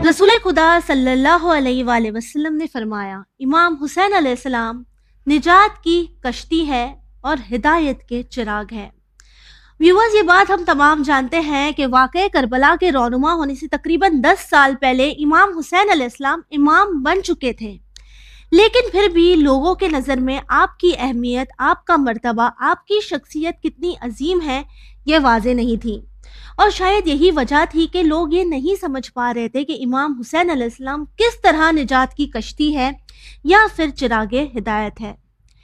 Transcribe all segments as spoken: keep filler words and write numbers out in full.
رسول خدا صلی اللہ علیہ وآلہ وسلم نے فرمایا، امام حسین علیہ السلام نجات کی کشتی ہے اور ہدایت کے چراغ ہے۔ ویورز، یہ بات ہم تمام جانتے ہیں کہ واقعہ کربلا کے رونما ہونے سے تقریباً دس سال پہلے امام حسین علیہ السلام امام بن چکے تھے، لیکن پھر بھی لوگوں کے نظر میں آپ کی اہمیت، آپ کا مرتبہ، آپ کی شخصیت کتنی عظیم ہے یہ واضح نہیں تھی، اور شاید یہی وجہ تھی کہ لوگ یہ نہیں سمجھ پا رہے تھے کہ امام حسین علیہ السلام کس طرح نجات کی کشتی ہے یا پھر چراغ ہدایت ہے۔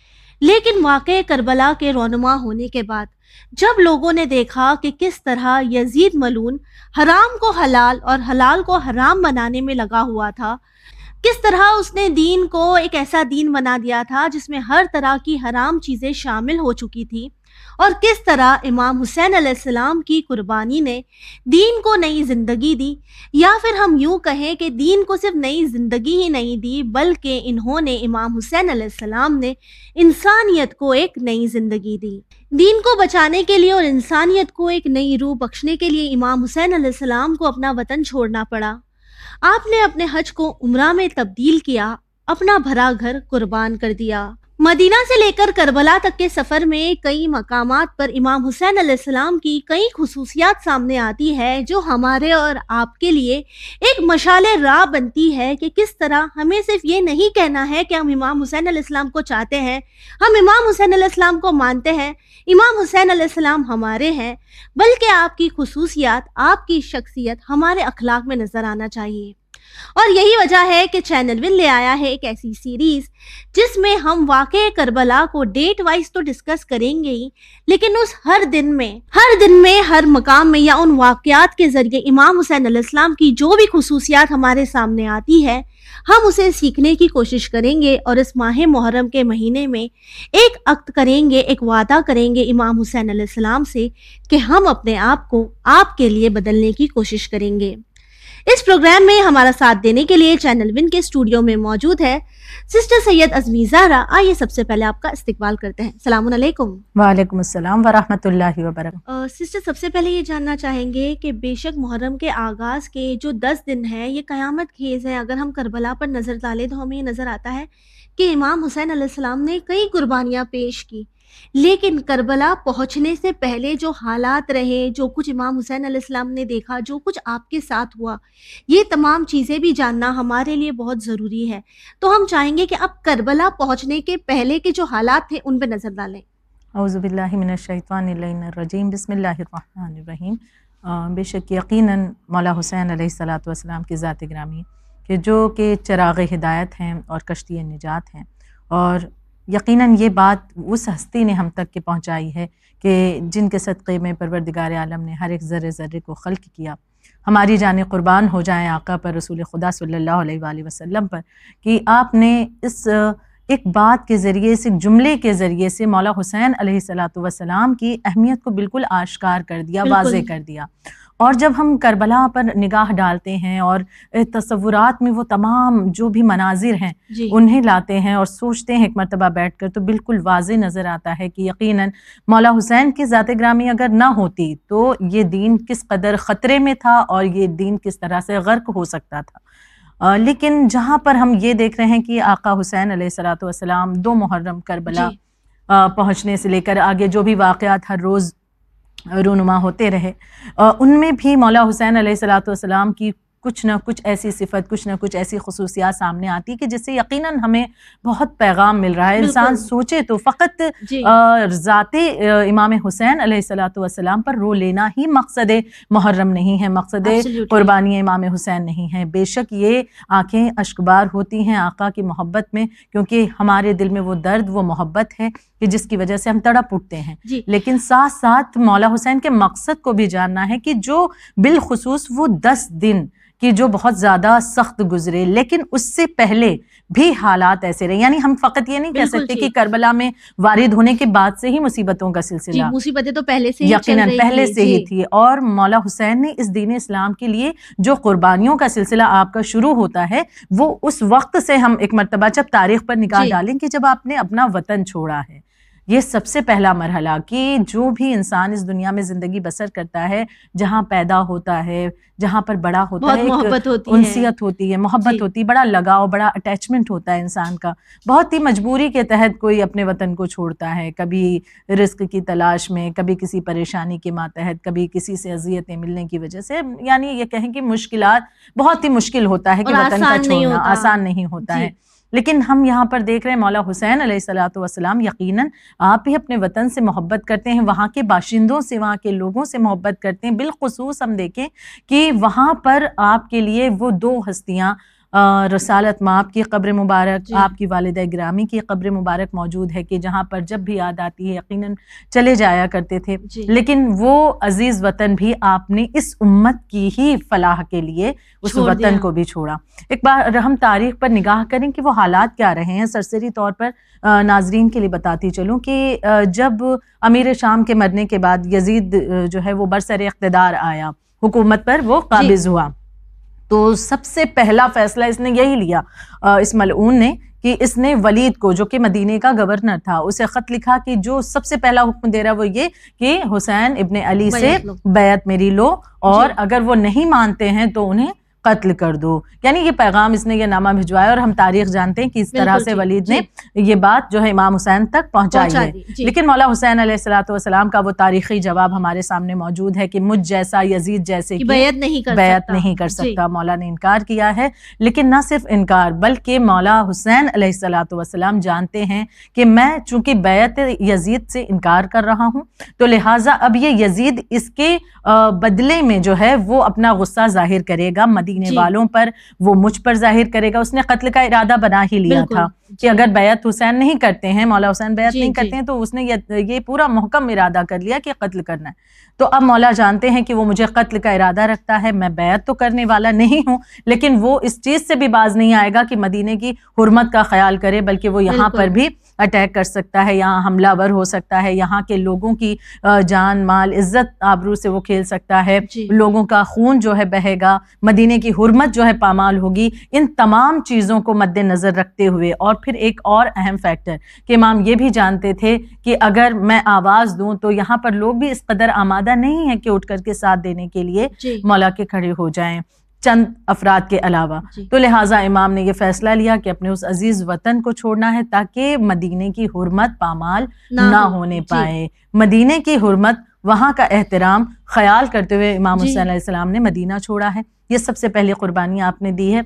لیکن واقعہ کربلا کے رونما ہونے کے بعد جب لوگوں نے دیکھا کہ کس طرح یزید ملعون حرام کو حلال اور حلال کو حرام بنانے میں لگا ہوا تھا، کس طرح اس نے دین کو ایک ایسا دین بنا دیا تھا جس میں ہر طرح کی حرام چیزیں شامل ہو چکی تھی، اور کس طرح امام حسین علیہ السلام کی قربانی نے دین کو نئی زندگی دی، یا پھر ہم یوں کہیں کہ دین کو صرف نئی زندگی ہی نہیں دی بلکہ انہوں نے، امام حسین علیہ السلام نے انسانیت کو ایک نئی زندگی دی۔ دین کو بچانے کے لیے اور انسانیت کو ایک نئی روح بخشنے کے لیے امام حسین علیہ السلام کو اپنا وطن چھوڑنا پڑا۔ آپ نے اپنے حج کو عمرہ میں تبدیل کیا، اپنا بھرا گھر قربان کر دیا۔ مدینہ سے لے کر کربلا تک کے سفر میں کئی مقامات پر امام حسین علیہ السلام کی کئی خصوصیات سامنے آتی ہے جو ہمارے اور آپ کے لیے ایک مشعل راہ بنتی ہے کہ کس طرح ہمیں صرف یہ نہیں کہنا ہے کہ ہم امام حسین علیہ السلام کو چاہتے ہیں، ہم امام حسین علیہ السلام کو مانتے ہیں، امام حسین علیہ السلام ہمارے ہیں، بلکہ آپ کی خصوصیات، آپ کی شخصیت ہمارے اخلاق میں نظر آنا چاہیے۔ اور یہی وجہ ہے کہ چینل ون لے آیا ہے ایک ایسی سیریز جس میں ہم واقعہ کربلا کو ڈیٹ وائز تو ڈسکس کریں گے ہی، لیکن اس ہر دن میں ہر دن میں ہر مقام میں یا ان واقعات کے ذریعے امام حسین علیہ السلام کی جو بھی خصوصیات ہمارے سامنے آتی ہے ہم اسے سیکھنے کی کوشش کریں گے، اور اس ماہ محرم کے مہینے میں ایک عقد کریں گے، ایک وعدہ کریں گے امام حسین علیہ السلام سے کہ ہم اپنے آپ کو آپ کے لیے بدلنے کی کوشش کریں گے۔ اس پروگرام میں ہمارا ساتھ دینے کے لیے چینل ون کے اسٹوڈیو میں موجود ہے سسٹر سید ازمی زہرا۔ آئیے سب سے پہلے آپ کا استقبال کرتے ہیں۔ السلام علیکم۔ وعلیکم السلام ورحمۃ اللہ وبرکاتہ۔ سسٹر، سب سے پہلے یہ جاننا چاہیں گے کہ بے شک محرم کے آغاز کے جو دس دن ہیں یہ قیامت خیز ہیں۔ اگر ہم کربلا پر نظر ڈالیں تو ہمیں یہ نظر آتا ہے کہ امام حسین علیہ السلام نے کئی قربانیاں پیش کی، لیکن کربلا پہنچنے سے پہلے جو حالات رہے، جو کچھ امام حسین علیہ السلام نے دیکھا، جو کچھ آپ کے ساتھ ہوا، یہ تمام چیزیں بھی جاننا ہمارے لیے بہت ضروری ہے۔ تو ہم چاہیں گے کہ اب کربلا پہنچنے کے پہلے کے جو حالات تھے ان پہ نظر ڈالیں۔ اعوذ باللہ من الشیطان اللعین الرجیم، بسم اللہ الرحمن الرحیم۔ بے شک یقیناً مولا حسین علیہ الصلاۃ والسلام کی ذات گرامی کہ جو کہ چراغ ہدایت ہیں اور کشتی نجات ہیں، اور یقیناً یہ بات اس ہستی نے ہم تک کے پہنچائی ہے کہ جن کے صدقے میں پروردگار عالم نے ہر ایک ذرے ذرے کو خلق کیا۔ ہماری جانیں قربان ہو جائیں آقا پر، رسول خدا صلی اللہ علیہ وآلہ وسلم پر، کہ آپ نے اس ایک بات کے ذریعے، اس ایک جملے کے ذریعے سے مولا حسین علیہ الصلاۃ والسلام کی اہمیت کو بالکل آشکار کر دیا، واضح کر دیا۔ اور جب ہم کربلا پر نگاہ ڈالتے ہیں اور تصورات میں وہ تمام جو بھی مناظر ہیں جی انہیں لاتے ہیں اور سوچتے ہیں ایک مرتبہ بیٹھ کر، تو بالکل واضح نظر آتا ہے کہ یقیناً مولا حسین کی ذات گرامی اگر نہ ہوتی تو یہ دین کس قدر خطرے میں تھا اور یہ دین کس طرح سے غرق ہو سکتا تھا۔ لیکن جہاں پر ہم یہ دیکھ رہے ہیں کہ آقا حسین علیہ الصلاۃ والسلام دو محرم کربلا جی پہنچنے سے لے کر آگے جو بھی واقعات ہر روز رونما ہوتے رہے، ان میں بھی مولا حسین علیہ الصلاۃ والسلام کی کچھ نہ کچھ ایسی صفت، کچھ نہ کچھ ایسی خصوصیات سامنے آتی کہ جس سے یقیناً ہمیں بہت پیغام مل رہا ہے۔ انسان سوچے تو فقط جی ذات امام حسین علیہ الصلاۃ والسلام پر رو لینا ہی مقصد محرم نہیں ہے، مقصد قربانی امام حسین نہیں ہے۔ بے شک یہ آنکھیں اشکبار ہوتی ہیں آقا کی محبت میں، کیونکہ ہمارے دل میں وہ درد، وہ محبت ہے کہ جس کی وجہ سے ہم تڑپ اٹھتے ہیں جی۔ لیکن ساتھ ساتھ مولا حسین کے مقصد کو بھی جاننا ہے کہ جو بالخصوص وہ دس دن کہ جو بہت زیادہ سخت گزرے، لیکن اس سے پہلے بھی حالات ایسے رہے۔ یعنی ہم فقط یہ نہیں کہہ سکتے کہ کربلا میں وارد ہونے کے بعد سے ہی مصیبتوں کا سلسلہ جی مصیبتیں تو پہلے سے ہی یقیناً پہلے سے ہی تھی، اور مولا حسین نے اس دین اسلام کے لیے جو قربانیوں کا سلسلہ آپ کا شروع ہوتا ہے وہ اس وقت سے ہم ایک مرتبہ جب تاریخ پر نگاہ ڈالیں کہ جب آپ نے اپنا وطن چھوڑا ہے، یہ سب سے پہلا مرحلہ کہ جو بھی انسان اس دنیا میں زندگی بسر کرتا ہے، جہاں پیدا ہوتا ہے، جہاں پر بڑا ہوتا ہے، محبت ہوتی ہے، انسیت ہوتی ہے، محبت ہوتی ہے، بڑا لگاؤ، بڑا اٹیچمنٹ ہوتا ہے انسان کا. بہت ہی مجبوری کے تحت کوئی اپنے وطن کو چھوڑتا ہے، کبھی رزق کی تلاش میں، کبھی کسی پریشانی کے ماتحت، کبھی کسی سے اذیتیں ملنے کی وجہ سے. یعنی یہ کہیں کہ مشکلات، بہت ہی مشکل ہوتا ہے کہ وطن کا چھوڑنا آسان نہیں ہوتا ہے. لیکن ہم یہاں پر دیکھ رہے ہیں مولا حسین علیہ الصلوۃ والسلام یقیناً آپ بھی اپنے وطن سے محبت کرتے ہیں، وہاں کے باشندوں سے، وہاں کے لوگوں سے محبت کرتے ہیں. بالخصوص ہم دیکھیں کہ وہاں پر آپ کے لیے وہ دو ہستیاں، رسالت ماں کی قبر مبارک، جی. آپ کی والدہ گرامی کی قبر مبارک موجود ہے کہ جہاں پر جب بھی یاد آتی ہے یقیناً چلے جایا کرتے تھے. جی. لیکن وہ عزیز وطن بھی آپ نے اس امت کی ہی فلاح کے لیے اس وطن کو بھی چھوڑا. ایک بار ہم تاریخ پر نگاہ کریں کہ وہ حالات کیا رہے ہیں. سرسری طور پر ناظرین کے لیے بتاتی چلوں کہ جب امیر شام کے مرنے کے بعد یزید جو ہے وہ برسر اقتدار آیا، حکومت پر وہ قابض جی. ہوا، تو سب سے پہلا فیصلہ اس نے یہی لیا اس ملعون نے کہ اس نے ولید کو، جو کہ مدینے کا گورنر تھا، اسے خط لکھا کہ جو سب سے پہلا حکم دے رہا وہ یہ کہ حسین ابن علی سے بیعت میری لو، اور جی. اگر وہ نہیں مانتے ہیں تو انہیں قتل کر دو. یعنی یہ پیغام اس نے یہ نامہ بھجوایا، اور ہم تاریخ جانتے ہیں کہ اس طرح سے ولید نے یہ بات جو ہے امام حسین تک پہنچائی ہے. لیکن مولا حسین علیہ الصلوۃ والسلام کا وہ تاریخی جواب ہمارے سامنے موجود ہے کہ مجھ جیسا یزید جیسے کی بیعت نہیں کر بیعت نہیں کر سکتا. مولا نے انکار کیا ہے. لیکن نہ صرف انکار بلکہ مولا حسین علیہ الصلوۃ والسلام جانتے ہیں کہ میں چونکہ بیعت یزید سے انکار کر رہا ہوں تو لہٰذا اب یہ یزید اس کے بدلے میں جو ہے وہ اپنا غصہ ظاہر کرے گا مدینے والوں پر، وہ مجھ پر ظاہر کرے گا. اس نے قتل کا ارادہ بنا ہی لیا تھا کہ اگر بیعت حسین نہیں کرتے ہیں، مولا حسین بیعت نہیں کرتے ہیں، تو اس نے یہ پورا محکم ارادہ کر لیا کہ قتل کرنا ہے. تو اب مولا جانتے ہیں کہ وہ مجھے قتل کا ارادہ رکھتا ہے، میں بیعت تو کرنے والا نہیں ہوں، لیکن وہ اس چیز سے بھی باز نہیں آئے گا کہ مدینے کی حرمت کا خیال کرے، بلکہ وہ یہاں پر بھی اٹیک کر سکتا ہے، یہاں حملہ ور ہو سکتا ہے، یہاں کے لوگوں کی جان مال عزت آبرو سے وہ کھیل سکتا ہے، لوگوں کا خون جو ہے بہے گا، مدینے کی حرمت جو ہے پامال ہوگی. ان تمام چیزوں کو مد نظر رکھتے ہوئے، اور پھر ایک اور اہم فیکٹر کہ امام یہ بھی جانتے تھے کہ اگر میں آواز دوں تو یہاں پر لوگ بھی اس قدر آمادہ نہیں ہیں کہ اٹھ کر کے ساتھ دینے کے لیے مولا کے کھڑے ہو جائیں چند افراد کے علاوہ. تو لہٰذا امام نے یہ فیصلہ لیا کہ اپنے اس عزیز وطن کو چھوڑنا ہے تاکہ مدینے کی حرمت پامال نہ ہونے پائے. مدینے کی حرمت، وہاں کا احترام خیال کرتے ہوئے امام حسین علیہ السلام نے مدینہ چھوڑا ہے. یہ سب سے پہلی قربانی آپ نے دی ہے.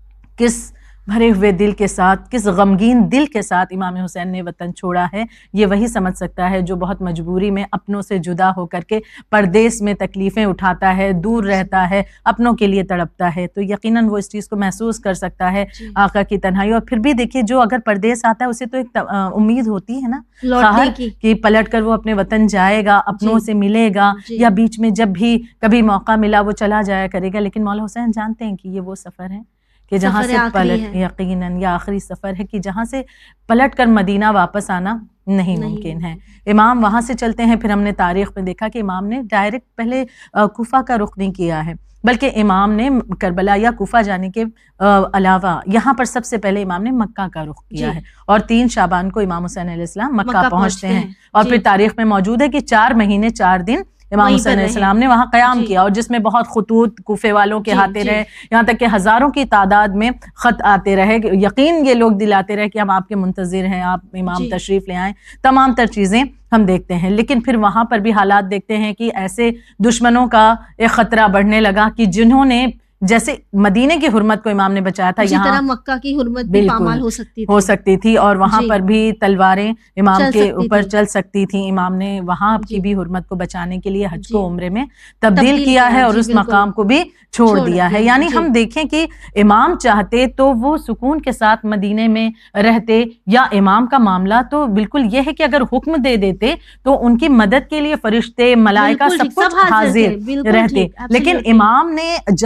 کس بھرے ہوئے دل کے ساتھ، کس غمگین دل کے ساتھ امام حسین نے وطن چھوڑا ہے، یہ وہی سمجھ سکتا ہے جو بہت مجبوری میں اپنوں سے جدا ہو کر کے پردیس میں تکلیفیں اٹھاتا ہے، دور رہتا ہے، اپنوں کے لیے تڑپتا ہے. تو یقیناً وہ اس چیز کو محسوس کر سکتا ہے آقا کی تنہائی. اور پھر بھی دیکھیے جو اگر پردیس آتا ہے اسے تو ایک امید ہوتی ہے نا کہ پلٹ کر وہ اپنے وطن جائے گا، اپنوں سے ملے گا، یا بیچ میں جب بھی کبھی موقع ملا وہ چلا جایا کرے گا. لیکن مولا حسین جانتے ہیں کہ یہ وہ سفر ہے کہ جہاں سے پلٹ یقیناً یا آخری سفر ہے کہ جہاں سے پلٹ کر مدینہ واپس آنا نہیں ممکن ہے. امام وہاں سے چلتے ہیں. پھر ہم نے تاریخ میں دیکھا کہ امام نے ڈائریکٹ پہلے کوفہ کا رخ نہیں کیا ہے، بلکہ امام نے کربلا یا کوفہ جانے کے علاوہ یہاں پر سب سے پہلے امام نے مکہ کا رخ کیا ہے. اور تین شعبان کو امام حسین علیہ السلام مکہ پہنچتے ہیں. اور پھر تاریخ میں موجود ہے کہ چار مہینے چار دن امام حسین علیہ السلام نے وہاں قیام کیا، اور جس میں بہت خطوط کوفے والوں کے آتے رہے، یہاں تک کہ ہزاروں کی تعداد میں خط آتے رہے، یقین یہ لوگ دلاتے رہے کہ ہم آپ کے منتظر ہیں، آپ امام تشریف لے آئیں. تمام تر چیزیں ہم دیکھتے ہیں. لیکن پھر وہاں پر بھی حالات دیکھتے ہیں کہ ایسے دشمنوں کا ایک خطرہ بڑھنے لگا کہ جنہوں نے جیسے مدینے کی حرمت کو امام نے بچایا تھا، یہاں طرح مکہ کی حرمت بھی پامال ہو سکتی ہو سکتی تھی، اور وہاں پر بھی تلواریں امام کے اوپر چل سکتی تھی. امام نے وہاں کی بھی حرمت کو بچانے کے لیے حج کو عمرے میں تبدیل کیا ہے، اور اس مقام کو بھی چھوڑ دیا ہے. یعنی ہم دیکھیں کہ امام چاہتے تو وہ سکون کے ساتھ مدینے میں رہتے، یا امام کا معاملہ تو بالکل یہ ہے کہ اگر حکم دے دیتے تو ان کی مدد کے لیے فرشتے، ملائکہ سب کچھ حاضر رہتے. لیکن امام نے جد و جہد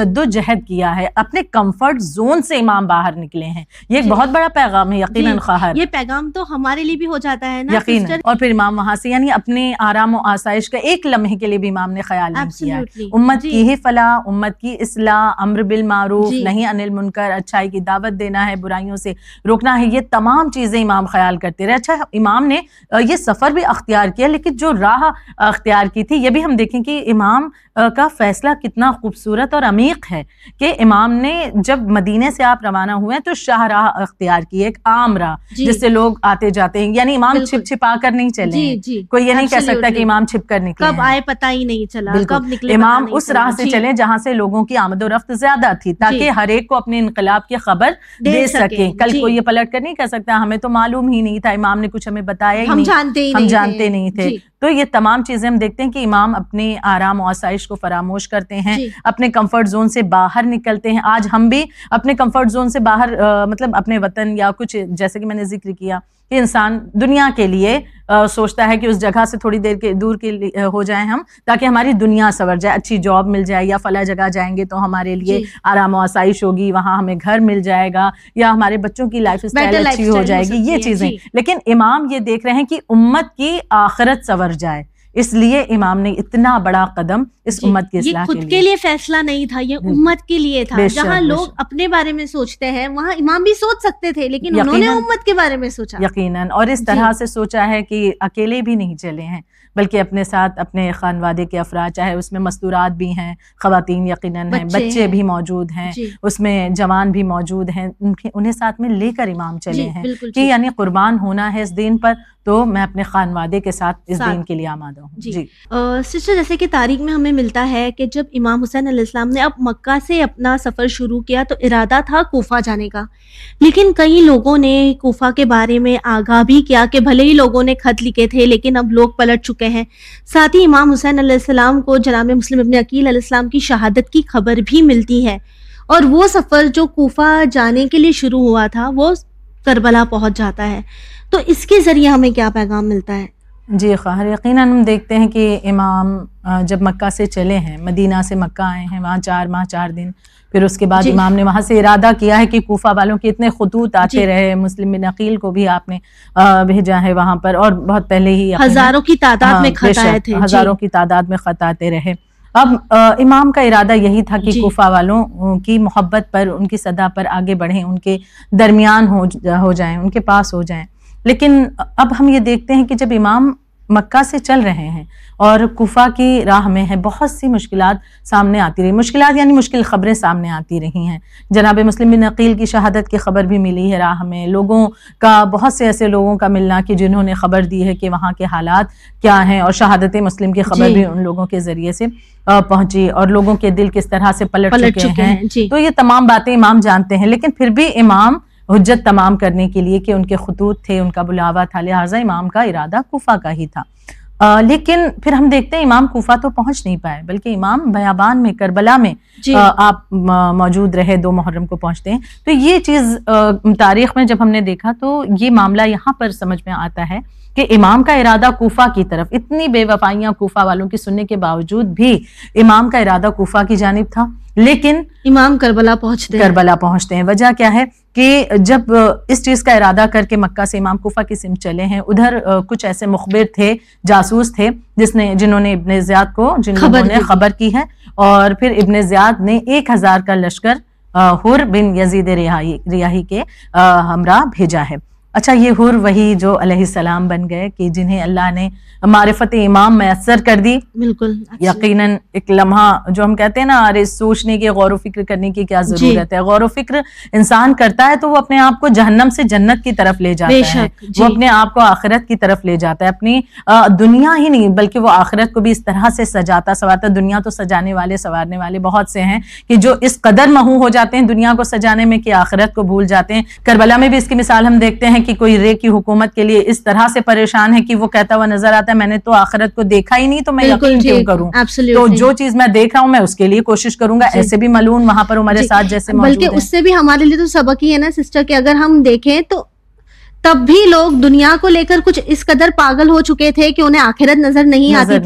عہد کیا ہے، اپنے کمفرٹ زون سے امام باہر نکلے ہیں. یہ ایک بہت بڑا پیغام ہے یقیناً خواہر. یہ پیغام تو ہمارے لیے بھی ہو جاتا ہے نا یقیناً. اور پھر امام وہاں سے یعنی اپنے آرام و آسائش کا ایک لمحے کے لیے بھی امام نے خیال نہیں کیا. امت کی ہی فلاح، امت کی اصلاح، امر بالمعروف نہیں عن المنکر، اچھائی کی دعوت دینا ہے، برائیوں سے روکنا ہے، یہ تمام چیزیں امام خیال کرتے رہے. اچھا امام نے یہ سفر بھی اختیار کیا، لیکن جو راہ اختیار کی تھی یہ بھی ہم دیکھیں کہ امام کا فیصلہ کتنا خوبصورت اور عمیق ہے کہ امام نے جب مدینے سے آپ روانہ ہوئے تو شاہ راہ اختیار کی، ایک عام راہ جس سے لوگ آتے جاتے ہیں. یعنی امام چھپ چھپا کر نہیں چلے، کوئی یہ نہیں کہہ سکتا کہ امام چھپ کر نکلے، کب آئے پتہ ہی نہیں چلا، کب نکلے. امام اس راہ سے چلے جہاں سے لوگوں کی آمد و رفت زیادہ تھی تاکہ ہر ایک کو اپنے انقلاب کی خبر دے سکیں. کل کوئی یہ پلٹ کر نہیں کہہ سکتا ہمیں تو معلوم ہی نہیں تھا، امام نے کچھ ہمیں بتایا ہی نہیں، ہم جانتے نہیں تھے. تو یہ تمام چیزیں ہم دیکھتے ہیں کہ امام اپنے آرام و آسائش کو فراموش کرتے ہیں، اپنے کمفرٹ زون سے باہر نکلتے ہیں. آج ہم بھی اپنے کمفرٹ زون سے باہر مطلب اپنے وطن یا کچھ جیسے کہ میں نے ذکر کیا کہ انسان دنیا کے لیے سوچتا ہے کہ اس جگہ سے تھوڑی دیر کے دور کے ہو جائیں ہم تاکہ ہماری دنیا سنور جائے، اچھی جاب مل جائے، یا فلاں جگہ جائیں گے تو ہمارے لیے آرام و آسائش ہوگی، وہاں ہمیں گھر مل جائے گا، یا ہمارے بچوں کی لائف اسٹائل اچھی ہو جائے گی، یہ چیزیں. لیکن امام یہ دیکھ رہے ہیں کہ امت کی آخرت سنور جائے، اس لیے امام نے اتنا بڑا قدم اس امت کی اصلاح کے لیے. یہ خود کے لیے فیصلہ نہیں تھا، یہ امت کے لیے تھا. جہاں لوگ اپنے بارے میں سوچتے ہیں وہاں امام بھی سوچ سکتے تھے، لیکن انہوں نے امت کے بارے میں سوچا. یقیناً. اور اس طرح سے سوچا ہے کہ اکیلے بھی نہیں چلے ہیں بلکہ اپنے ساتھ اپنے خانوادے کے افراد، چاہے اس میں مستورات بھی ہیں، خواتین یقیناً ہیں، بچے بھی موجود ہیں، اس میں جوان بھی موجود ہیں، انہیں ساتھ میں لے کر امام چلے ہیں کہ یعنی قربان ہونا ہے اس دین پر تو میں اپنے خانوادے کے ساتھ اس دین کے لیے آمادہ ہوں. جی سسٹر، جیسے کہ تاریخ میں ہمیں ملتا ہے کہ جب امام حسین علیہ السلام نے اب مکہ سے اپنا سفر شروع کیا تو ارادہ تھا کوفہ جانے کا، لیکن کئی لوگوں نے کوفہ کے بارے میں آگاہ بھی کیا کہ بھلے ہی لوگوں نے خط لکھے تھے لیکن اب لوگ پلٹ چکے ہیں. ساتھ ہی امام حسین علیہ السلام کو جناب مسلم ابن عقیل علیہ السلام کی شہادت کی خبر بھی ملتی ہے، اور وہ سفر جو کوفہ جانے کے لیے شروع ہوا تھا وہ کربلا پہنچ جاتا ہے. تو اس کے ذریعے ہمیں کیا پیغام ملتا ہے؟ جی خواہر، یقیناً ہم دیکھتے ہیں کہ امام جب مکہ سے چلے ہیں، مدینہ سے مکہ آئے ہیں، وہاں چار ماہ چار دن، پھر اس کے بعد جی. امام نے وہاں سے ارادہ کیا ہے کہ کوفہ والوں کے اتنے خطوط آتے جی. رہے، مسلم بن عقیل کو بھی آپ نے بھیجا ہے وہاں پر، اور بہت پہلے ہی ہزاروں کی تعداد میں خط آئے تھے، ہزاروں کی تعداد میں خط آتے رہے. اب امام کا ارادہ یہی تھا کہ کوفہ والوں کی محبت پر، ان کی صدا پر آگے بڑھیں، ان کے درمیان ہو جائیں، ان کے پاس ہو جائیں. لیکن اب ہم یہ دیکھتے ہیں کہ جب امام مکہ سے چل رہے ہیں اور کوفہ کی راہ میں ہے، بہت سی مشکلات سامنے آتی رہی. مشکلات یعنی مشکل خبریں سامنے آتی رہی ہیں. جناب مسلم بن عقیل کی شہادت کی خبر بھی ملی ہے راہ میں، لوگوں کا بہت سے ایسے لوگوں کا ملنا کہ جنہوں نے خبر دی ہے کہ وہاں کے حالات کیا ہیں، اور شہادت مسلم کی خبر جی. بھی ان لوگوں کے ذریعے سے پہنچی، اور لوگوں کے دل کس طرح سے پلٹ, پلٹ چکے, چکے ہیں, ہیں جی. تو یہ تمام باتیں امام جانتے ہیں، لیکن پھر بھی امام حجت تمام کرنے کے لیے کہ ان کے خطوط تھے، ان کا بلاوا تھا، لہٰذا امام کا ارادہ کوفہ کا ہی تھا. آ, لیکن پھر ہم دیکھتے ہیں امام کوفہ تو پہنچ نہیں پائے، بلکہ امام بیابان میں کربلا میں جی. آ, آپ موجود رہے، دو محرم کو پہنچتے ہیں. تو یہ چیز آ, تاریخ میں جب ہم نے دیکھا تو یہ معاملہ یہاں پر سمجھ میں آتا ہے کہ امام کا ارادہ کوفہ کی طرف، اتنی بے وفائیاں کوفہ والوں کی سننے کے باوجود بھی امام کا ارادہ کوفہ کی جانب تھا، لیکن امام کربلا پہنچتے ہیں کربلا پہنچتے ہیں. وجہ کیا ہے کہ جب اس چیز کا ارادہ کر کے مکہ سے امام کوفہ کی سمت چلے ہیں، ادھر کچھ ایسے مخبر تھے، جاسوس تھے، جس نے جنہوں نے ابن زیاد کو جنہوں نے خبر کی ہے، اور پھر ابن زیاد نے ایک ہزار کا لشکر حر بن یزید ریاحی ریاحی کے ہمراہ بھیجا ہے. اچھا، یہ حر وہی جو علیہ السلام بن گئے کہ جنہیں اللہ نے معرفت امام میسر کر دی. بالکل یقیناً ایک لمحہ جو ہم کہتے ہیں نا، ارے سوچنے کی، غور و فکر کرنے کی کیا ضرورت ہے. غور و فکر انسان کرتا ہے تو وہ اپنے آپ کو جہنم سے جنت کی طرف لے جاتا ہے، وہ اپنے آپ کو آخرت کی طرف لے جاتا ہے. اپنی دنیا ہی نہیں بلکہ وہ آخرت کو بھی اس طرح سے سجاتا سواتا. دنیا تو سجانے والے سوارنے والے بہت سے ہیں کہ جو اس قدر محو ہو جاتے ہیں دنیا کو سجانے میں کہ آخرت کو بھول جاتے ہیں. کربلا میں بھی اس کی مثال ہم دیکھتے ہیں کہ کوئی رے کی حکومت کے لیے اس طرح سے پریشان ہے کہ وہ کہتا ہوا نظر آتا ہے میں نے تو آخرت کو دیکھا ہی نہیں تو میں یقین کیوں کروں. تو جو چیز میں دیکھ رہا ہوں میں اس کے لیے کوشش کروں گا. ایسے بھی ملعون وہاں پر ہمارے ساتھ جیسے موجود ہیں. بلکہ اس سے بھی ہمارے لیے تو سبق ہی ہے نا سسٹر کہ اگر ہم دیکھیں تو تب بھی لوگ دنیا کو لے کر کچھ اس قدر پاگل ہو چکے تھے کہ انہیں آخرت نظر نہیں آتی تھی.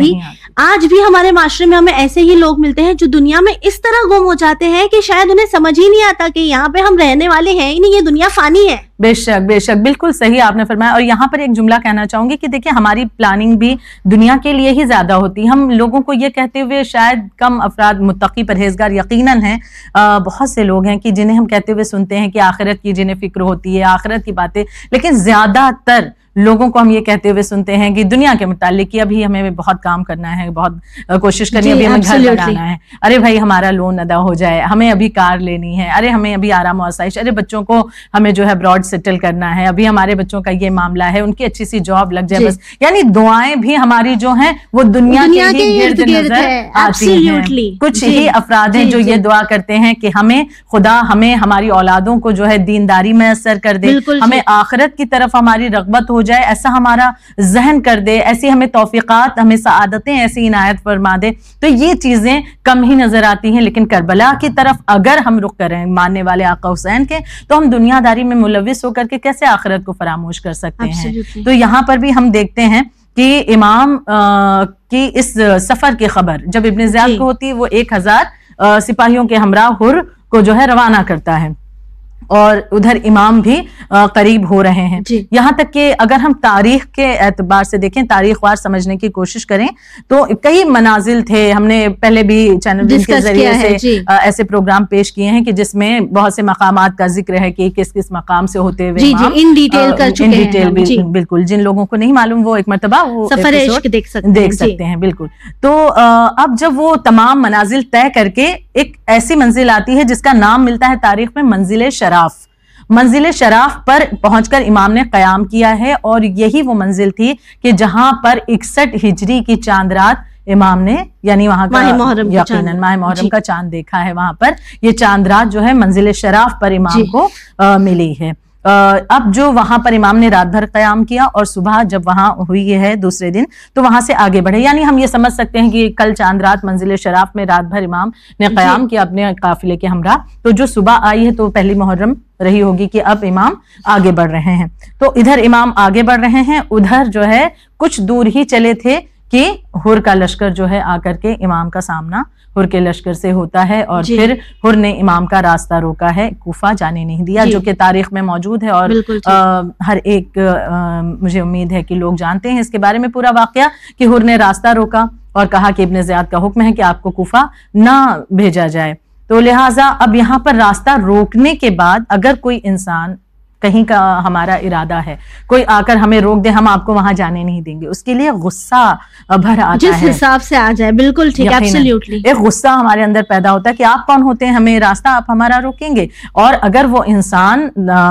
آج بھی ہمارے معاشرے میں ہمیں ایسے ہی لوگ ملتے ہیں جو دنیا میں اس طرح گم ہو جاتے ہیں کہ شاید انہیں سمجھ ہی نہیں آتا کہ یہاں پہ ہم رہنے والے ہیں ہی نہیں, یہ دنیا فانی ہے. بے شک بے شک بالکل صحیح آپ نے فرمایا. اور یہاں پر ایک جملہ کہنا چاہوں گی کہ دیکھیں ہماری پلاننگ بھی دنیا کے لیے ہی زیادہ ہوتی ہے. ہم لوگوں کو یہ کہتے ہوئے شاید کم افراد متقی پرہیزگار یقیناً ہیں, بہت سے لوگ ہیں کہ جنہیں ہم کہتے ہوئے سنتے ہیں کہ آخرت کی جنہیں فکر ہوتی ہے, آخرت کی باتیں, لیکن زیادہ تر لوگوں کو ہم یہ کہتے ہوئے سنتے ہیں کہ دنیا کے متعلق کہ ابھی ہمیں بہت کام کرنا ہے, بہت کوشش کرنی ہے, ابھی ہمیں گھر بنانا ہے, ارے بھائی ہمارا لون ادا ہو جائے, ہمیں ابھی کار لینی ہے, ارے ہمیں ابھی آرام و آسائش, ارے بچوں کو ہمیں جو ہے ابراڈ سیٹل کرنا ہے, ابھی ہمارے بچوں کا یہ معاملہ ہے, ان کی اچھی سی جاب لگ جائے بس. یعنی دعائیں بھی ہماری جو ہیں وہ دنیا کے ہی گرد نظر آتی ہیں. کچھ ہی افراد ہیں جو یہ دعا کرتے ہیں کہ ہمیں خدا ہمیں ہماری اولادوں کو جو ہے دینداری میسر کر دے, ہمیں آخرت کی طرف ہماری رغبت ہو جائے, ایسا ہمارا ذہن کر دے, ایسی ہمیں توفیقات, ہمیں سعادتیں ایسی عنایت فرما دے. تو یہ چیزیں کم ہی نظر آتی ہیں. لیکن کربلا کی طرف اگر ہم رخ کریں ماننے والے آقا حسین کے, تو ہم دنیا داری میں ملوث ہو کر کے کیسے آخرت کو فراموش کر سکتے ہیں. تو یہاں پر بھی ہم دیکھتے ہیں کہ امام کی اس سفر کی خبر جب ابن زیاد کو ہوتی ہے, وہ ایک ہزار سپاہیوں کے ہمراہ ہر کو جو ہے روانہ کرتا ہے, اور ادھر امام بھی قریب ہو رہے ہیں. یہاں تک کہ اگر ہم تاریخ کے اعتبار سے دیکھیں, تاریخ وار سمجھنے کی کوشش کریں, تو کئی منازل تھے. ہم نے پہلے بھی چینل کے ذریعے سے ایسے پروگرام پیش کیے ہیں کہ جس میں بہت سے مقامات کا ذکر ہے کہ کس کس مقام سے ہوتے ہوئے ان ڈیٹیل کر چکے ہیں. بالکل, جن لوگوں کو نہیں معلوم وہ ایک مرتبہ وہ سفر عشق دیکھ سکتے ہیں. بالکل. تو اب جب وہ تمام منازل طے کر کے ایک ایسی منزل آتی ہے جس کا نام ملتا ہے تاریخ میں منزل شراف. منزل شراف پر پہنچ کر امام نے قیام کیا ہے, اور یہی وہ منزل تھی کہ جہاں پر اکسٹھ ہجری کی چاند رات امام نے, یعنی وہاں کا یقیناً ماہ محرم کا چاند دیکھا ہے. وہاں پر یہ چاند رات جو ہے منزل شراف پر امام کو ملی ہے. اب جو وہاں پر امام نے رات بھر قیام کیا, اور صبح جب وہاں ہوئی ہے دوسرے دن تو وہاں سے آگے بڑھے. یعنی ہم یہ سمجھ سکتے ہیں کہ کل چاند رات منزل شراف میں رات بھر امام نے قیام کیا اپنے قافلے کے ہمراہ. تو جو صبح آئی ہے تو پہلی محرم رہی ہوگی کہ اب امام آگے بڑھ رہے ہیں. تو ادھر امام آگے بڑھ رہے ہیں, ادھر جو ہے کچھ دور ہی چلے تھے کہ ہر کا لشکر جو ہے آ کر کے امام کا سامنا ہر کے لشکر سے ہوتا ہے, اور پھر ہر نے امام کا راستہ روکا ہے, کوفہ جانے نہیں دیا, جو کہ تاریخ میں موجود ہے. اور ہر ایک مجھے امید ہے کہ لوگ جانتے ہیں اس کے بارے میں پورا واقعہ, کہ ہر نے راستہ روکا اور کہا کہ ابن زیاد کا حکم ہے کہ آپ کو کوفہ نہ بھیجا جائے. تو لہٰذا اب یہاں پر راستہ روکنے کے بعد اگر کوئی انسان کہیں کا ہمارا ارادہ ہے, کوئی آ کر ہمیں روک دے, ہم آپ کو وہاں جانے نہیں دیں گے, اس کے لیے غصہ بھر آتا ہے, جس حساب سے آ جائے. بالکل ٹھیک, ایبسلیوٹلی. ایک غصہ ہمارے اندر پیدا ہوتا ہے کہ آپ کون ہوتے ہیں ہمیں راستہ آپ ہمارا روکیں گے. اور اگر وہ انسان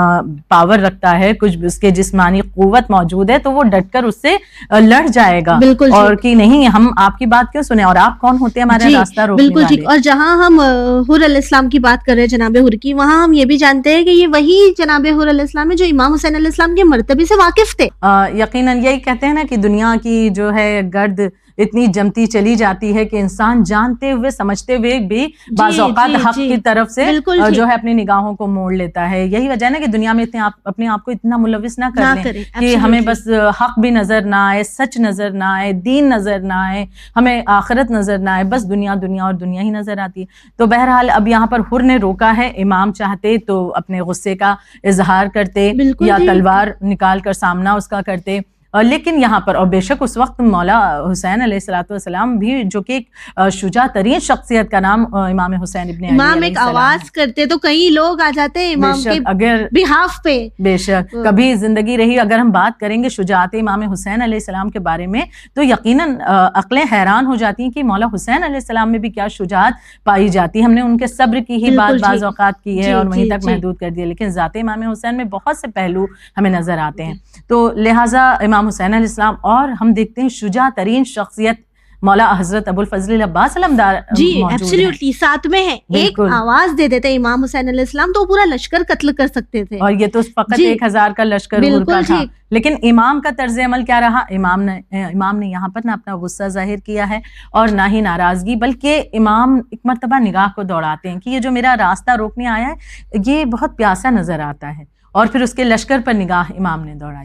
پاور رکھتا ہے, کچھ اس کے جسمانی قوت موجود ہے, تو وہ ڈٹ کر اس سے لڑ جائے گا, اور کہ نہیں ہم آپ کی بات کیوں سنیں, اور آپ کون ہوتے ہیں ہمارا راستہ روکنے والے. بالکل ٹھیک. اور جہاں ہم حر علیہ السلام کی بات کر رہے ہیں, جناب حر کی, وہاں ہم یہ بھی جانتے ہیں کہ یہ وہی جناب حر علیہ السلام ہے جو امام حسین علیہ السلام کے مرتبے سے واقف تھے. یقیناً یہی کہتے ہیں نا کہ دنیا کی جو ہے گرد اتنی جمتی چلی جاتی ہے کہ انسان جانتے ہوئے سمجھتے ہوئے بھی بعض اوقات حق کی طرف سے جو ہے اپنی نگاہوں کو موڑ لیتا ہے. یہی وجہ ہے نا کہ دنیا میں اتنے اپنے آپ کو اتنا ملوث نہ کر لیں کہ ہمیں بس حق بھی نظر نہ آئے, سچ نظر نہ آئے, دین نظر نہ آئے, ہمیں آخرت نظر نہ آئے, بس دنیا دنیا اور دنیا ہی نظر آتی ہے. تو بہرحال اب یہاں پر حر نے روکا ہے. امام چاہتے تو اپنے غصے کا اظہار کرتے یا تلوار نکال کر سامنا اس کا کرتے, لیکن یہاں پر, اور بے شک اس وقت مولا حسین علیہ الصلوۃ والسلام بھی, جو کہ ایک شجاع ترین شخصیت کا نام امام حسین ابن علی, امام ایک آواز کرتے تو کئی لوگ آ جاتے ہیں امام کے اگر بہاف پہ. بے شک کبھی زندگی رہی, اگر ہم بات کریں گے شجاعت امام حسین علیہ السلام کے بارے میں, تو یقیناً عقلیں حیران ہو جاتی ہیں کہ مولا حسین علیہ السلام میں بھی کیا شجاعت پائی جاتی ہے. ہم نے ان کے صبر کی ہی بات بعض اوقات کی ہے اور وہیں تک محدود کر دیا, لیکن ذات امام حسین میں بہت سے پہلو ہمیں نظر آتے ہیں. تو لہٰذا امام حسین علیہ السلام, اور ہم دیکھتے ہیں شجاع ترین شخصیت مولا حضرت ابو الفضل العباس علمدار جی ایبسلیوٹلی ساتھ میں ہے. ایک آواز دے دیتے امام حسین علیہ السلام تو پورا لشکر قتل کر سکتے تھے, اور یہ تو فقط ایک ہزار کا لشکر کا تھا. لیکن امام کا طرز عمل کیا رہا, امام نے امام نے یہاں پر نہ اپنا غصہ ظاہر کیا ہے اور نہ ہی ناراضگی, بلکہ امام ایک مرتبہ نگاہ کو دوڑاتے ہیں کہ یہ جو میرا راستہ روکنے آیا ہے یہ بہت پیاسا نظر آتا ہے, اور پھر اس کے لشکر پر نگاہ امام نے دوڑائی ہے.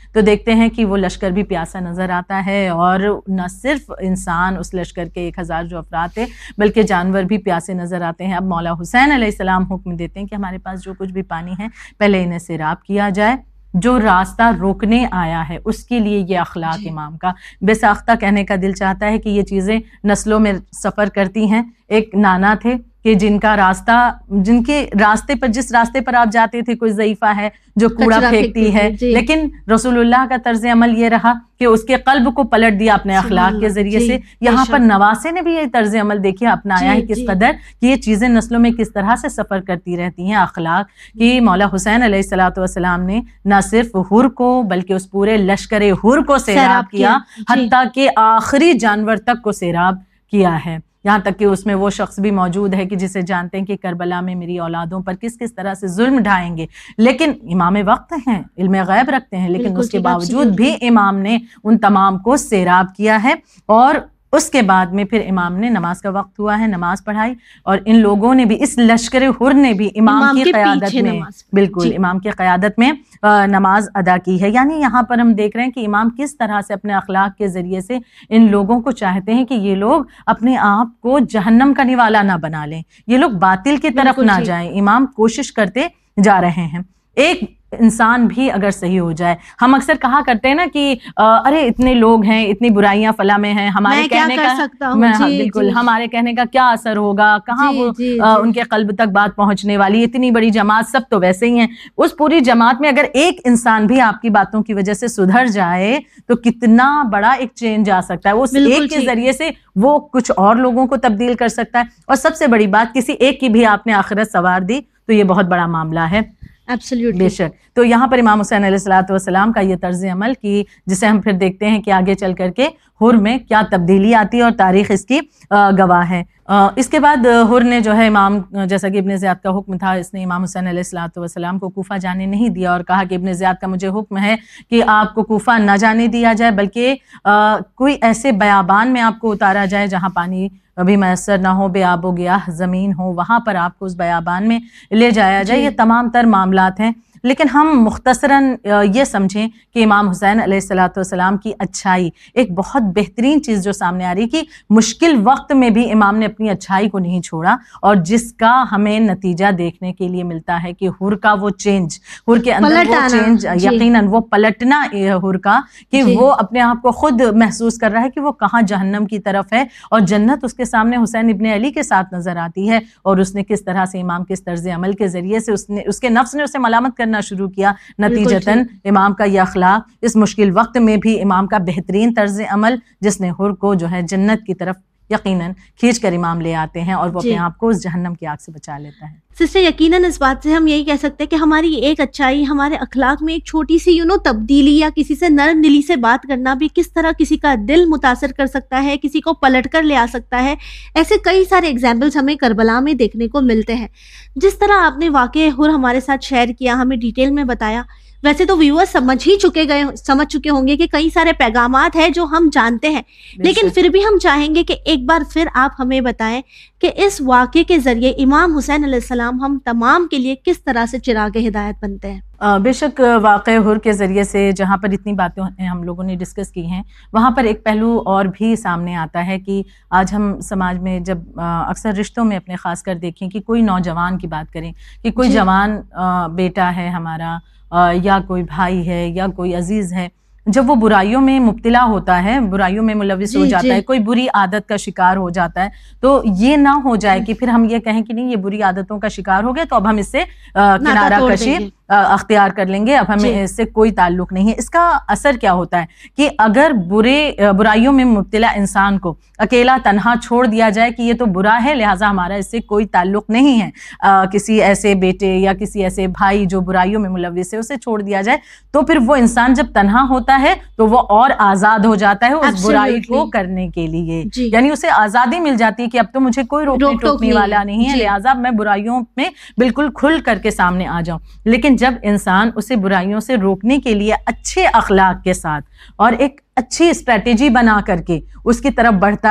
تو دیکھتے ہیں کہ وہ لشکر بھی پیاسا نظر آتا ہے، اور نہ صرف انسان اس لشکر کے ایک ہزار جو افراد تھے بلکہ جانور بھی پیاسے نظر آتے ہیں۔ اب مولا حسین علیہ السلام حکم دیتے ہیں کہ ہمارے پاس جو کچھ بھی پانی ہے پہلے انہیں سیراب کیا جائے، جو راستہ روکنے آیا ہے اس کے لیے یہ اخلاق جی. امام کا بے ساختہ کہنے کا دل چاہتا ہے کہ یہ چیزیں نسلوں میں سفر کرتی ہیں۔ ایک نانا تھے کہ جن کا راستہ، جن کے راستے پر، جس راستے پر آپ جاتے تھے کوئی ضعیفہ ہے جو کوڑا پھینکتی ہے، جی. لیکن رسول اللہ کا طرز عمل یہ رہا کہ اس کے قلب کو پلٹ دیا اپنے اخلاق کے ذریعے جی. سے۔ یہاں پر نواسے نے بھی یہ طرز عمل دیکھیے اپنایا جی. ہے کس جی. قدر کہ یہ چیزیں نسلوں میں کس طرح سے سفر کرتی رہتی ہیں اخلاق کی۔ مولا حسین علیہ الصلوۃ والسلام نے نہ صرف حر کو بلکہ اس پورے لشکر حر کو سیراب کیا، حتیٰ کہ آخری جانور تک کو سیراب کیا ہے، یہاں تک کہ اس میں وہ شخص بھی موجود ہے کہ جسے جانتے ہیں کہ کربلا میں میری اولادوں پر کس کس طرح سے ظلم ڈھائیں گے، لیکن امام وقت ہیں، علم غیب رکھتے ہیں، لیکن اس کے باوجود بھی امام نے ان تمام کو سیراب کیا ہے۔ اور اس کے بعد میں پھر امام نے نماز کا وقت ہوا ہے، نماز پڑھائی، اور ان لوگوں نے بھی، اس لشکر حر نے بھی امام, امام کی قیادت میں بالکل جی. امام کی قیادت میں نماز ادا کی ہے۔ یعنی یہاں پر ہم دیکھ رہے ہیں کہ امام کس طرح سے اپنے اخلاق کے ذریعے سے ان لوگوں کو چاہتے ہیں کہ یہ لوگ اپنے آپ کو جہنم کا نوالا نہ بنا لیں، یہ لوگ باطل کی طرف نہ جائیں۔ امام کوشش کرتے جا رہے ہیں ایک انسان بھی اگر صحیح ہو جائے۔ ہم اکثر کہا کرتے ہیں نا کہ ارے اتنے لوگ ہیں، اتنی برائیاں فلاں میں ہیں، ہمارے کہنے کا بالکل ہمارے کہنے کا کیا اثر ہوگا، کہاں وہ ان کے قلب تک بات پہنچنے والی، اتنی بڑی جماعت سب تو ویسے ہی ہیں۔ اس پوری جماعت میں اگر ایک انسان بھی آپ کی باتوں کی وجہ سے سدھر جائے تو کتنا بڑا ایک چینج آ سکتا ہے، اس ایک کے ذریعے سے وہ کچھ اور لوگوں کو تبدیل کر سکتا ہے۔ اور سب سے بڑی بات، کسی ایک کی بھی آپ نے آخرت سنوار دی تو یہ بہت بڑا معاملہ ہے۔ بے شک۔ تو یہاں پر امام حسین علیہ الصلوۃ والسلام کا یہ طرز عمل کی، جسے ہم پھر دیکھتے ہیں کہ آگے چل کر کے حر میں کیا تبدیلی آتی ہے اور تاریخ اس کی گواہ ہے۔ اس کے بعد حر نے جو ہے امام، جیسا کہ ابن زیاد کا حکم تھا، اس نے امام حسین علیہ الصلوۃ والسلام کو کوفہ جانے نہیں دیا اور کہا کہ ابن زیاد کا مجھے حکم ہے کہ آپ کو کوفہ نہ جانے دیا جائے، بلکہ کوئی ایسے بیابان میں آپ کو اتارا جائے جہاں پانی ابھی میسر نہ ہو، بے آب و گیاہ زمین ہو، وہاں پر آپ کو اس بیابان میں لے جایا جائے۔ یہ تمام تر معاملات ہیں، لیکن ہم مختصراً یہ سمجھیں کہ امام حسین علیہ الصلوۃ والسلام کی اچھائی ایک بہت بہترین چیز جو سامنے آ رہی کہ مشکل وقت میں بھی امام نے اپنی اچھائی کو نہیں چھوڑا، اور جس کا ہمیں نتیجہ دیکھنے کے لیے ملتا ہے کہ حر کا وہ چینج، حر کے اندر وہ چینج، یقیناً وہ پلٹنا حر کا، کہ وہ اپنے آپ کو خود محسوس کر رہا ہے کہ وہ کہاں جہنم کی طرف ہے اور جنت اس کے سامنے حسین ابن علی کے ساتھ نظر آتی ہے، اور اس نے کس طرح سے امام کس طرز عمل کے ذریعے سے اس نے، اس کے نفس نے اسے ملامت کرنا شروع کیا۔ نتیجتاً امام کا یہ اخلاق اس مشکل وقت میں بھی امام کا بہترین طرز عمل، جس نے حر کو جو ہے جنت کی طرف یقیناً کھینچ کر امام لے آتے ہیں، اور وہ اپنے آپ کو اس جہنم کی آگ سے بچا لیتا ہے۔ سسٹر، یقیناً اس بات سے ہم یہی کہہ سکتے ہیں کہ ہماری ایک اچھائی، ہمارے اخلاق میں ایک چھوٹی سی یو نو تبدیلی، یا کسی سے نرم دلی سے بات کرنا بھی کس طرح کسی کا دل متاثر کر سکتا ہے، کسی کو پلٹ کر لے آ سکتا ہے۔ ایسے کئی سارے ایگزامپلس ہمیں کربلا میں دیکھنے کو ملتے ہیں۔ جس طرح آپ نے واقعہ حر ہمارے ساتھ شیئر کیا، ہمیں ڈیٹیل میں بتایا، ویسے تو ویور سمجھ ہی چکے گئے سمجھ چکے ہوں گے کہ کئی سارے پیغامات ہیں جو ہم جانتے ہیں، لیکن پھر بھی ہم چاہیں گے کہ ایک بار پھر آپ ہمیں بتائیں کہ اس واقعے کے ذریعے امام حسین علیہ السلام ہم تمام کے لیے کس طرح سے چراغ ہدایت بنتے ہیں۔ بے شک واقعہ حر کے ذریعے سے جہاں پر اتنی باتیں ہم لوگوں نے ڈسکس کی ہیں، وہاں پر ایک پہلو اور بھی سامنے آتا ہے کہ آج ہم سماج میں جب اکثر رشتوں میں اپنے خاص کر دیکھیں کہ کوئی نوجوان کی بات کریں کہ کوئی جوان بیٹا ہے ہمارا، یا کوئی بھائی ہے یا کوئی عزیز ہے، جب وہ برائیوں میں مبتلا ہوتا ہے، برائیوں میں ملوث ہو جاتا ہے، کوئی بری عادت کا شکار ہو جاتا ہے، تو یہ نہ ہو جائے کہ پھر ہم یہ کہیں کہ نہیں یہ بری عادتوں کا شکار ہو گیا تو اب ہم اس سے کنارہ کشی اختیار کر لیں گے، اب ہمیں اس سے کوئی تعلق نہیں ہے۔ اس کا اثر کیا ہوتا ہے کہ اگر برے برائیوں میں مبتلا انسان کو اکیلا تنہا چھوڑ دیا جائے کہ یہ تو برا ہے لہٰذا ہمارا اس سے کوئی تعلق نہیں ہے، کسی ایسے بیٹے یا کسی ایسے بھائی جو برائیوں میں ملوث ہے اسے چھوڑ دیا جائے، تو پھر وہ انسان جب تنہا ہوتا ہے تو وہ اور آزاد ہو جاتا ہے اس برائی کو کرنے کے لیے، یعنی اسے آزادی مل جاتی ہے کہ اب تو مجھے کوئی روکنے ٹوکنے والا نہیں ہے، لہٰذا میں برائیوں میں بالکل کھل کر کے سامنے آ جاؤں۔ لیکن جب انسان اسے برائیوں سے روکنے کے لیے اچھے اخلاق کے ساتھ اور ایک اچھی اسٹریٹجی بنا کر کے اس کی طرف بڑھتا ہے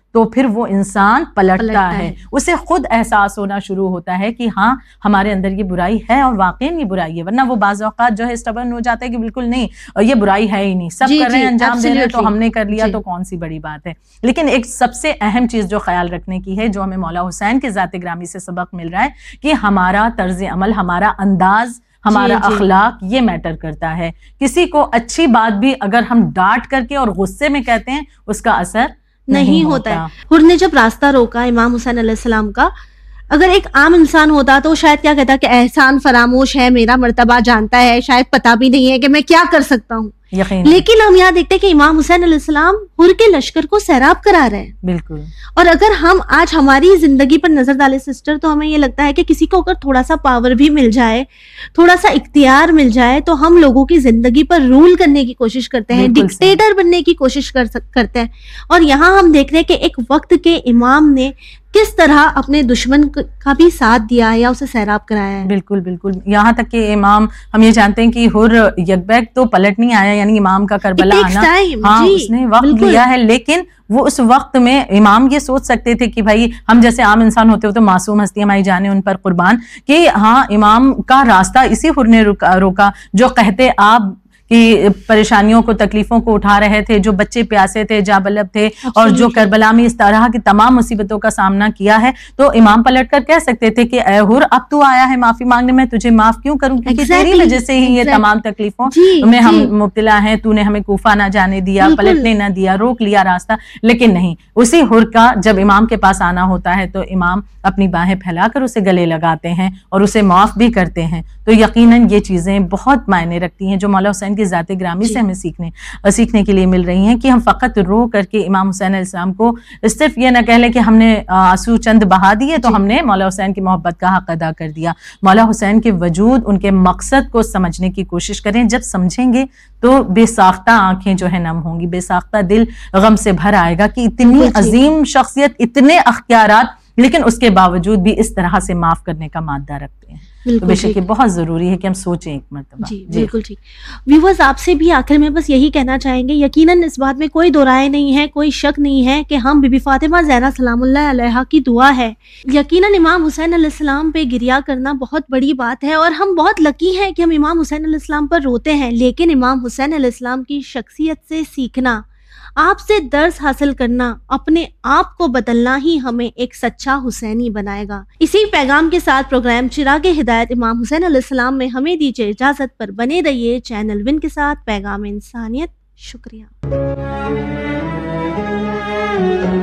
تو پھر وہ انسان پلٹتا ہے, اسے خود احساس ہونا شروع ہوتا ہے کہ ہاں ہمارے اندر یہ برائی ہے اور واقعی یہ برائی ہے. ورنہ وہ بعض اوقات جو ہے اسٹبرن ہو جاتا ہے کہ بالکل نہیں, یہ برائی ہے ہی نہیں, سب کر رہے ہیں, انجام دے رہے ہیں, تو ہم نے کر لیا تو کون سی بڑی بات ہے. لیکن ایک سب سے اہم چیز جو خیال رکھنے کی ہے, جو ہمیں مولا حسین کے ذات گرامی سے سبق مل رہا ہے, کہ ہمارا طرز عمل, ہمارا انداز, ہمارا اخلاق یہ میٹر کرتا ہے. کسی کو اچھی بات بھی اگر ہم ڈانٹ کر کے اور غصے میں کہتے ہیں, اس کا اثر نہیں ہوتا ہے. حر نے جب راستہ روکا امام حسین علیہ السلام کا, اگر ایک عام انسان ہوتا تو شاید کیا کہتا کہ احسان فراموش ہے, میرا مرتبہ جانتا ہے, شاید پتہ بھی نہیں ہے کہ میں کیا کر سکتا ہوں. لیکن ہم یہاں دیکھتے ہیں کہ امام حسین علیہ السلام حر کے لشکر کو سیراب کرا رہے ہیں. بالکل. اور اگر ہم آج ہماری زندگی پر نظر ڈالیں سسٹر, تو ہمیں یہ لگتا ہے کہ کسی کو اگر تھوڑا سا پاور بھی مل جائے, تھوڑا سا اختیار مل جائے, تو ہم لوگوں کی زندگی پر رول کرنے کی کوشش کرتے ہیں, ڈکٹیٹر بننے کی کوشش کرتے ہیں. اور یہاں ہم دیکھ رہے ہیں کہ ایک وقت کے امام نے کس طرح اپنے دشمن کا بھی ساتھ دیا یا اسے سیراب کرایا ہے. بالکل بالکل. یہاں تک کہ امام, ہم یہ جانتے ہیں کہ حر یکبیک تو پلٹ نہیں آیا, یعنی امام کا کربلا آنا, ہاں اس نے وقت لیا ہے. لیکن وہ اس وقت میں امام یہ سوچ سکتے تھے کہ بھائی ہم جیسے عام انسان ہوتے ہو تو معصوم ہستی ہماری جانیں ان پر قربان, کہ ہاں امام کا راستہ اسی حر نے روکا جو قحط آب کہ پریشانیوں کو, تکلیفوں کو اٹھا رہے تھے, جو بچے پیاسے تھے, جاں بلب تھے, اور جو کربلا میں اس طرح کی تمام مصیبتوں کا سامنا کیا ہے. تو امام پلٹ کر کہہ سکتے تھے کہ اے حر, اب تو آیا ہے معافی مانگنے, میں تجھے معاف کیوں کروں, کیونکہ تیری وجہ سے ہی یہ تمام تکلیفوں میں ہم مبتلا ہیں. تو نے ہمیں کوفہ نہ جانے دیا, پلٹنے نہ دیا, روک لیا راستہ. لیکن نہیں, اسی حر کا جب امام کے پاس آنا ہوتا ہے تو امام اپنی باہیں پھیلا کر اسے گلے لگاتے ہیں اور اسے معاف بھی کرتے ہیں. تو یقیناً یہ چیزیں بہت معنی رکھتی ہیں, جو مولا حسین کی ذات گرامی سے ہمیں سیکھنے سیکھنے کے لیے مل رہی ہیں, کہ ہم فقط رو کر کے امام حسین علیہ السلام کو صرف یہ نہ کہہ لیں کہ ہم نے آنسو چند بہا دیے تو ہم نے مولا حسین کی محبت کا حق ادا کر دیا. مولا حسین کے وجود, ان کے مقصد کو سمجھنے کی کوشش کریں. جب سمجھیں گے تو بے ساختہ آنکھیں جو ہے نم ہوں گی, بے ساختہ دل غم سے بھر آئے گا کہ اتنی عظیم شخصیت, اتنے اختیارات, لیکن اس کے باوجود بھی اس طرح سے معاف کرنے کا مادہ رکھتے ہیں. تو بے شک یہ بہت ضروری ہے کہ ہم سوچیں ایک مرتبہ. جی بالکل ٹھیک. ویورز, آپ سے بھی آخر میں بس یہی کہنا چاہیں گے, یقیناً اس بات میں کوئی دو رائے نہیں ہے, کوئی شک نہیں ہے کہ ہم بی بی فاطمہ زہرا سلام اللہ علیہا کی دعا ہے. یقیناً امام حسین علیہ السلام پہ گریا کرنا بہت بڑی بات ہے, اور ہم بہت لکی ہیں کہ ہم امام حسین علیہ السلام پر روتے ہیں. لیکن امام حسین علیہ السلام کی شخصیت سے سیکھنا, آپ سے درس حاصل کرنا, اپنے آپ کو بدلنا ہی ہمیں ایک سچا حسینی بنائے گا. اسی پیغام کے ساتھ پروگرام چراغ ہدایت امام حسین علیہ السلام میں ہمیں دیجیے اجازت. پر بنے رہیے چینل ون کے ساتھ, پیغام انسانیت. شکریہ.